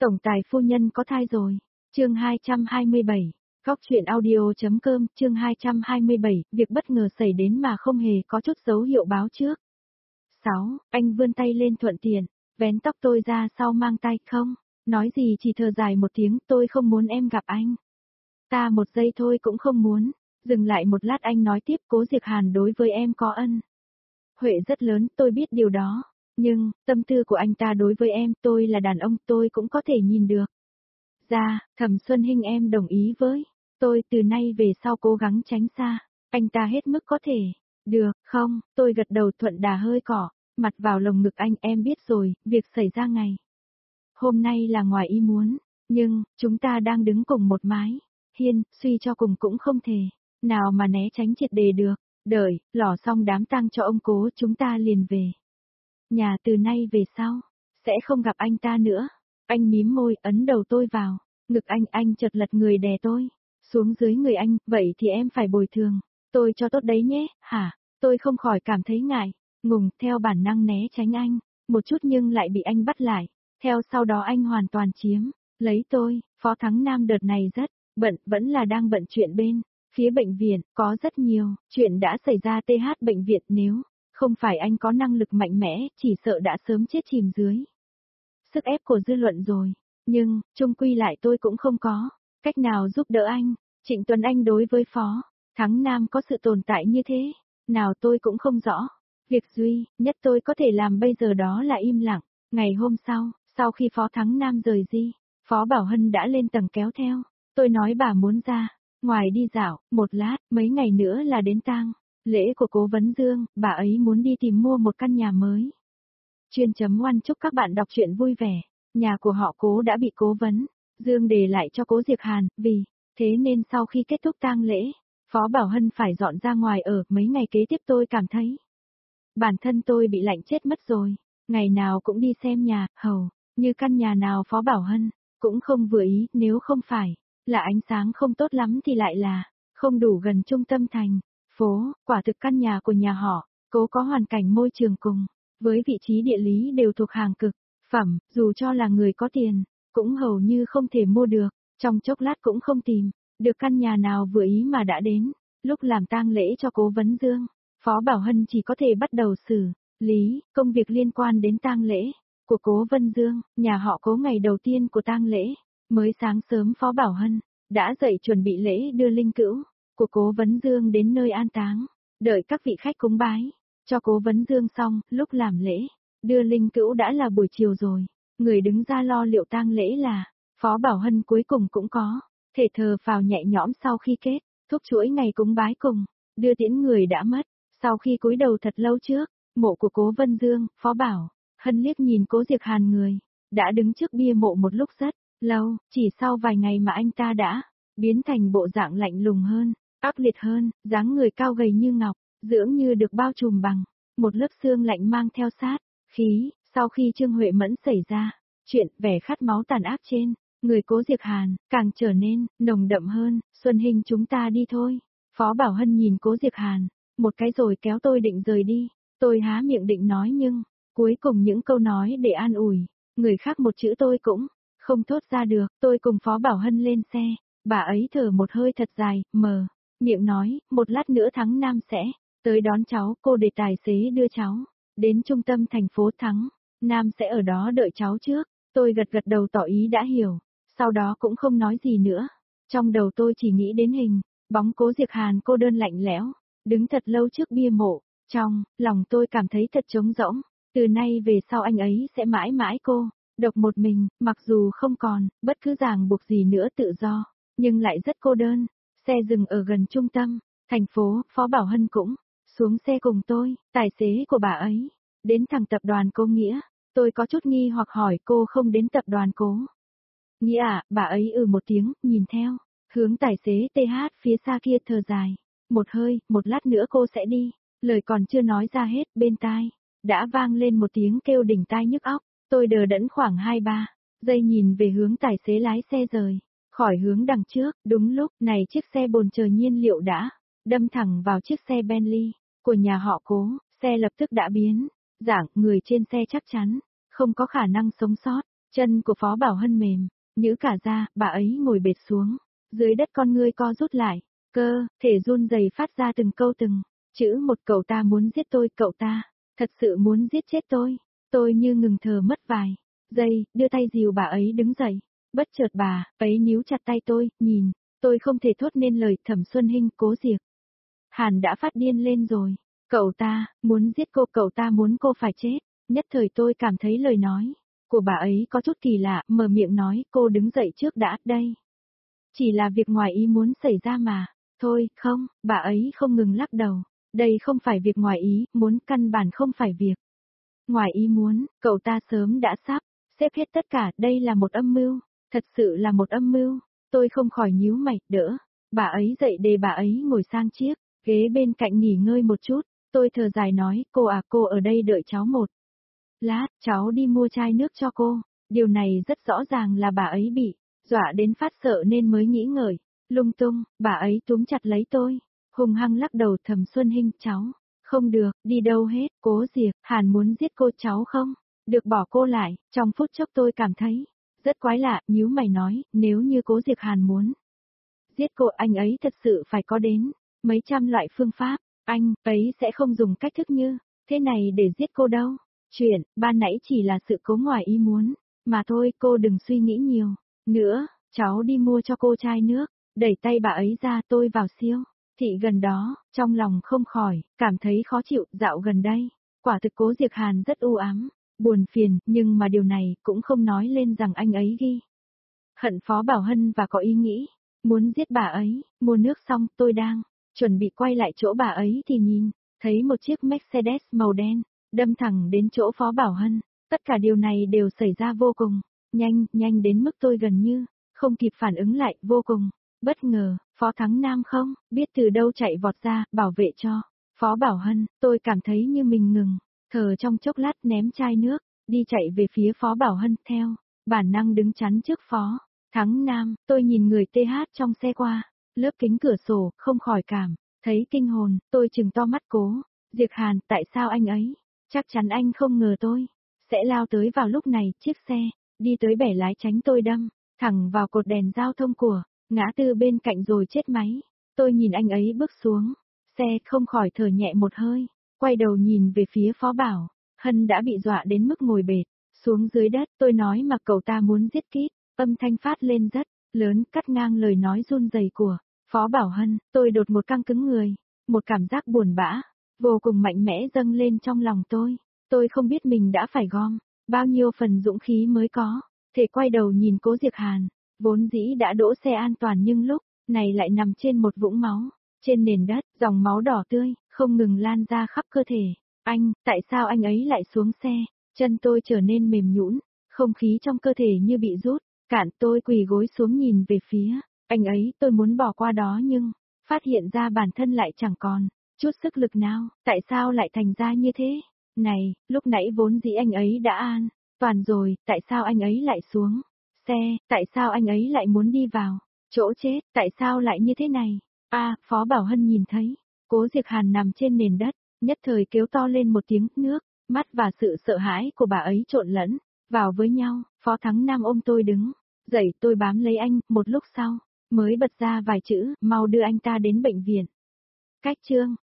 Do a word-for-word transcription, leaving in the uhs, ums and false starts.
Tổng tài phu nhân có thai rồi. Chương hai trăm hai mươi bảy. Góc truyện audio.com, chương hai trăm hai mươi bảy, việc bất ngờ xảy đến mà không hề có chút dấu hiệu báo trước. sáu. Anh vươn tay lên thuận tiện, vén tóc tôi ra sau mang tay không, nói gì chỉ thở dài một tiếng, tôi không muốn em gặp anh. Ta một giây thôi cũng không muốn. Dừng lại một lát anh nói tiếp, Cố Diệc Hàn đối với em có ân huệ rất lớn, tôi biết điều đó. Nhưng, tâm tư của anh ta đối với em, tôi là đàn ông, tôi cũng có thể nhìn được. Ra, Thẩm Xuân Hinh em đồng ý với tôi, từ nay về sau cố gắng tránh xa anh ta hết mức có thể. Được, không, tôi gật đầu thuận đà hơi cỏ, mặt vào lồng ngực anh, em biết rồi, việc xảy ra ngày hôm nay là ngoài ý muốn, nhưng, chúng ta đang đứng cùng một mái hiên, suy cho cùng cũng không thể nào mà né tránh triệt đề được. Đợi, lỏ xong đám tang cho ông Cố, chúng ta liền về nhà, từ nay về sau sẽ không gặp anh ta nữa. Anh mím môi, ấn đầu tôi vào ngực anh, anh chợt lật người đè tôi xuống dưới người anh, vậy thì em phải bồi thường tôi cho tốt đấy nhé. Hả? Tôi không khỏi cảm thấy ngại ngùng, theo bản năng né tránh anh một chút nhưng lại bị anh bắt lại. Theo sau đó anh hoàn toàn chiếm lấy tôi. Phó Thắng Nam đợt này rất bận, vẫn là đang bận chuyện bên phía bệnh viện, có rất nhiều chuyện đã xảy ra. tê hát bệnh viện, nếu không phải anh có năng lực mạnh mẽ, chỉ sợ đã sớm chết chìm dưới sức ép của dư luận rồi. Nhưng, chung quy lại tôi cũng không có cách nào giúp đỡ anh. Trịnh Tuấn Anh đối với Phó Thắng Nam có sự tồn tại như thế nào tôi cũng không rõ. Việc duy nhất tôi có thể làm bây giờ đó là im lặng. Ngày hôm sau, sau khi Phó Thắng Nam rời đi, Phó Bảo Hân đã lên tầng kéo theo. Tôi nói bà muốn ra ngoài đi dạo một lát, mấy ngày nữa là đến tang lễ của Cố Vấn Dương, bà ấy muốn đi tìm mua một căn nhà mới. Chuyên chấm oan chúc các bạn đọc truyện vui vẻ. Nhà của họ Cố đã bị Cố Vấn Dương để lại cho Cố Diệc Hàn, vì thế nên sau khi kết thúc tang lễ, Phó Bảo Hân phải dọn ra ngoài ở. Mấy ngày kế tiếp tôi cảm thấy bản thân tôi bị lạnh chết mất rồi. Ngày nào cũng đi xem nhà, hầu như căn nhà nào Phó Bảo Hân cũng không vừa ý, nếu không phải là ánh sáng không tốt lắm thì lại là không đủ gần trung tâm thành phố. Quả thực căn nhà của nhà họ Cố có hoàn cảnh môi trường cùng với vị trí địa lý đều thuộc hàng cực phẩm, dù cho là người có tiền cũng hầu như không thể mua được. Trong chốc lát cũng không tìm được căn nhà nào vừa ý mà đã đến lúc làm tang lễ cho Cố Vấn Dương, Phó Bảo Hân chỉ có thể bắt đầu xử lý công việc liên quan đến tang lễ của Cố Vân Dương. Nhà họ Cố ngày đầu tiên của tang lễ, mới sáng sớm Phó Bảo Hân đã dậy chuẩn bị lễ đưa linh cữu của Cố Vấn Dương đến nơi an táng. Đợi các vị khách cúng bái cho Cố Vấn Dương xong, lúc làm lễ đưa linh cữu đã là buổi chiều rồi. Người đứng ra lo liệu tang lễ là Phó Bảo Hân cuối cùng cũng có thể thờ phào nhẹ nhõm sau khi kết thúc chuỗi ngày cúng bái cùng đưa tiễn người đã mất. Sau khi cúi đầu thật lâu trước mộ của Cố Vân Dương, Phó Bảo Hân liếc nhìn Cố Diệc Hàn, người đã đứng trước bia mộ một lúc rất lâu. Chỉ sau vài ngày mà anh ta đã biến thành bộ dạng lạnh lùng hơn, ác liệt hơn, dáng người cao gầy như ngọc, dưỡng như được bao trùm bằng một lớp xương lạnh mang theo sát khí. Sau khi Trương Huệ Mẫn xảy ra chuyện, vẻ khát máu tàn ác trên người Cố Diệc Hàn càng trở nên nồng đậm hơn. Xuân Hinh, chúng ta đi thôi. Phó Bảo Hân nhìn Cố Diệc Hàn một cái rồi kéo tôi định rời đi. Tôi há miệng định nói nhưng cuối cùng những câu nói để an ủi người khác một chữ tôi cũng không thốt ra được. Tôi cùng Phó Bảo Hân lên xe, bà ấy thở một hơi thật dài, mờ miệng nói, một lát nữa Thắng Nam sẽ tới đón cháu. Cô để tài xế đưa cháu đến trung tâm thành phố. Thắng Nam sẽ ở đó đợi cháu trước. Tôi gật gật đầu tỏ ý đã hiểu, sau đó cũng không nói gì nữa. Trong đầu tôi chỉ nghĩ đến hình bóng Cố Diệc Hàn cô đơn lạnh lẽo, đứng thật lâu trước bia mộ. Trong lòng tôi cảm thấy thật trống rỗng. Từ nay về sau anh ấy sẽ mãi mãi cô độc một mình, mặc dù không còn bất cứ ràng buộc gì nữa, tự do, nhưng lại rất cô đơn. Xe dừng ở gần trung tâm thành phố, Phó Bảo Hân cũng xuống xe cùng tôi. Tài xế của bà ấy đến thẳng tập đoàn Cố Nghĩa. Tôi có chút nghi hoặc hỏi, cô không đến tập đoàn Cố Nghĩa à? Bà ấy ừ một tiếng, nhìn theo hướng tài xế tê hát phía xa kia, thở dài một hơi. Một lát nữa cô sẽ đi. Lời còn chưa nói ra hết, bên tai đã vang lên một tiếng kêu đỉnh tai nhức óc. Tôi đờ đẫn khoảng hai ba giây nhìn về hướng tài xế lái xe rời khỏi hướng đằng trước. Đúng lúc này chiếc xe bồn chở nhiên liệu đã đâm thẳng vào chiếc xe Bentley của nhà họ Cố. Xe lập tức đã biến dạng, người trên xe chắc chắn không có khả năng sống sót. Chân của Phó Bảo Hân mềm, nhữ cả ra, bà ấy ngồi bệt xuống. Dưới đất con ngươi co rút lại, cơ, thể run rẩy phát ra từng câu từng chữ một. Cậu ta muốn giết tôi, cậu ta, thật sự muốn giết chết tôi. Tôi như ngừng thở mất vài giây, đưa tay dìu bà ấy đứng dậy. Bất chợt bà ấy níu chặt tay tôi, nhìn, tôi không thể thốt nên lời. Thẩm Xuân Hinh, Cố Diệp Hàn đã phát điên lên rồi. Cậu ta, muốn giết cô, cậu ta muốn cô phải chết. Nhất thời tôi cảm thấy lời nói của bà ấy có chút kỳ lạ, mở miệng nói, cô đứng dậy trước đã, đây. Chỉ là việc ngoài ý muốn xảy ra mà. Thôi, không, bà ấy không ngừng lắc đầu. Đây không phải việc ngoài ý, muốn, căn bản không phải việc ngoài ý muốn, cậu ta sớm đã sắp xếp hết tất cả, đây là một âm mưu, thật sự là một âm mưu. Tôi không khỏi nhíu mày, đỡ bà ấy dậy để bà ấy ngồi sang chiếc ghế bên cạnh nghỉ ngơi một chút. Tôi thở dài nói, cô à, cô ở đây đợi cháu một lát, cháu đi mua chai nước cho cô. Điều này rất rõ ràng là bà ấy bị dọa đến phát sợ nên mới nghĩ ngợi lung tung. Bà ấy túm chặt lấy tôi, hung hăng lắc đầu. Thẩm Xuân Hinh, cháu không được, đi đâu hết. Cố Diệp Hàn muốn giết cô, cháu không được bỏ cô lại. Trong phút chốc tôi cảm thấy rất quái lạ, nhíu mày nói, nếu như Cố Diệp Hàn muốn giết cô, anh ấy thật sự phải có đến mấy trăm loại phương pháp. Anh ấy sẽ không dùng cách thức như thế này để giết cô đâu. Chuyện ban nãy chỉ là sự cố ngoài ý muốn mà thôi, cô đừng suy nghĩ nhiều nữa. Cháu đi mua cho cô chai nước. Đẩy tay bà ấy ra, tôi vào siêu thị gần đó, trong lòng không khỏi cảm thấy khó chịu. Dạo gần đây, quả thực Cố Diệp Hàn rất u ám, buồn phiền, nhưng mà điều này cũng không nói lên rằng anh ấy ghi hận Phó Bảo Hân và có ý nghĩ muốn giết bà ấy. Mua nước xong, tôi đang chuẩn bị quay lại chỗ bà ấy thì nhìn thấy một chiếc Mercedes màu đen đâm thẳng đến chỗ Phó Bảo Hân. Tất cả điều này đều xảy ra vô cùng nhanh, nhanh đến mức tôi gần như không kịp phản ứng lại. Vô cùng bất ngờ, Phó Thắng Nam không biết từ đâu chạy vọt ra, bảo vệ cho Phó Bảo Hân. Tôi cảm thấy như mình ngừng thở trong chốc lát, ném chai nước, đi chạy về phía Phó Bảo Hân, theo bản năng đứng chắn trước Phó Thắng Nam. Tôi nhìn người tê hát trong xe qua lớp kính cửa sổ, không khỏi cảm thấy kinh hồn. Tôi trừng to mắt. Cố Diệp Hàn, tại sao anh ấy? Chắc chắn anh không ngờ tôi sẽ lao tới vào lúc này. Chiếc xe đi tới bẻ lái tránh tôi, đâm thẳng vào cột đèn giao thông của ngã tư bên cạnh rồi chết máy. Tôi nhìn anh ấy bước xuống xe, không khỏi thở nhẹ một hơi, quay đầu nhìn về phía Phó Bảo Hân đã bị dọa đến mức ngồi bệt xuống dưới đất. Tôi nói mà cậu ta muốn giết Kít. Âm thanh phát lên rất lớn, cắt ngang lời nói run rẩy của Phó Bảo Hân. Tôi đột một căng cứng người, một cảm giác buồn bã vô cùng mạnh mẽ dâng lên trong lòng tôi. Tôi không biết mình đã phải gom bao nhiêu phần dũng khí mới có thể quay đầu nhìn Cố Diệp Hàn, vốn dĩ đã đỗ xe an toàn nhưng lúc này lại nằm trên một vũng máu, trên nền đất, dòng máu đỏ tươi không ngừng lan ra khắp cơ thể. Anh, tại sao anh ấy lại xuống xe? Chân tôi trở nên mềm nhũn, không khí trong cơ thể như bị rút cạn. Tôi quỳ gối xuống nhìn về phía anh ấy. Tôi muốn bỏ qua đó nhưng phát hiện ra bản thân lại chẳng còn chút sức lực nào. Tại sao lại thành ra như thế? Này, lúc nãy vốn dĩ anh ấy đã an toàn rồi, tại sao anh ấy lại xuống xe? Tại sao anh ấy lại muốn đi vào chỗ chết? Tại sao lại như thế này? A, à, Phó Bảo Hân nhìn thấy Cố Diệp Hàn nằm trên nền đất, nhất thời kêu to lên một tiếng. Nước mắt và sự sợ hãi của bà ấy trộn lẫn vào với nhau. Phó Thắng Nam ôm tôi đứng dậy, tôi bám lấy anh, một lúc sau mới bật ra vài chữ, mau đưa anh ta đến bệnh viện. Cách chương